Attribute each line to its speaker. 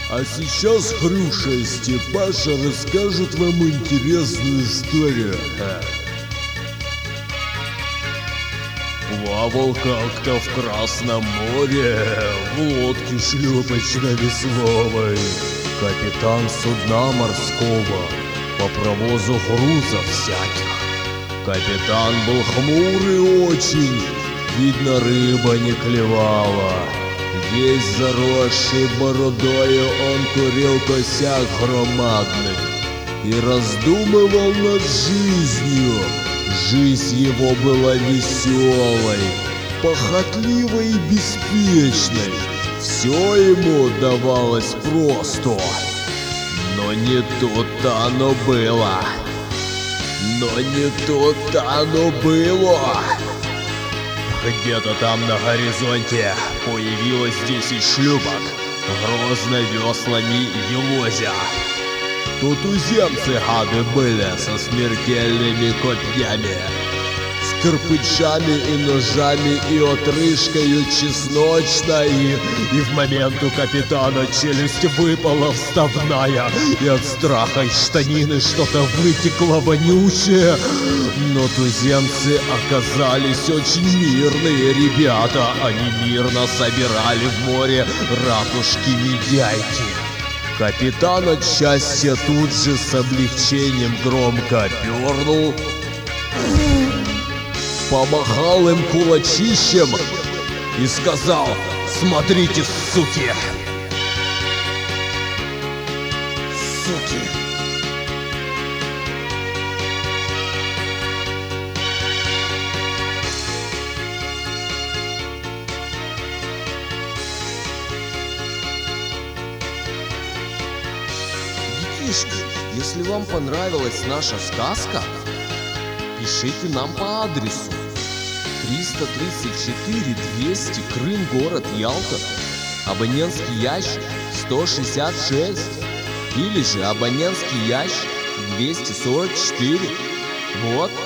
Speaker 1: А сейчас Хрюша и Степаша расскажут вам интересную историю. Плавал как-то в Красном море в лодке шлюпочно-весловой капитан судна морского по провозу грузов всяких. Капитан был хмурый очень, видно, рыба не клевала. Весь заросший бородою он курил косяк громадный и раздумывал над жизнью. Жизнь его была веселой, похотливой и беспечной. Все ему давалось просто. Но не тут-то оно было. Где-то там на горизонте появилось 10 шлюпок, грозно веслами елозя. Тут туземцы гады были со смертельными копьями, с кирпичами и ножами и отрыжкою чесночной. И в момент у капитана челюсть выпала вставная, и от страха из штанины что-то вытекло вонючее. Но туземцы оказались очень мирные ребята. Они мирно собирали в море ракушки-медяйки. Капитан от счастья тут же с облегчением громко пернул, помахал им кулачищем и сказал: «Смотрите, суки!» Суки! Если вам понравилась наша сказка, пишите нам по адресу 334 200 Крым, город Ялта, абонентский ящик 166, или же абонентский ящик 244. Вот.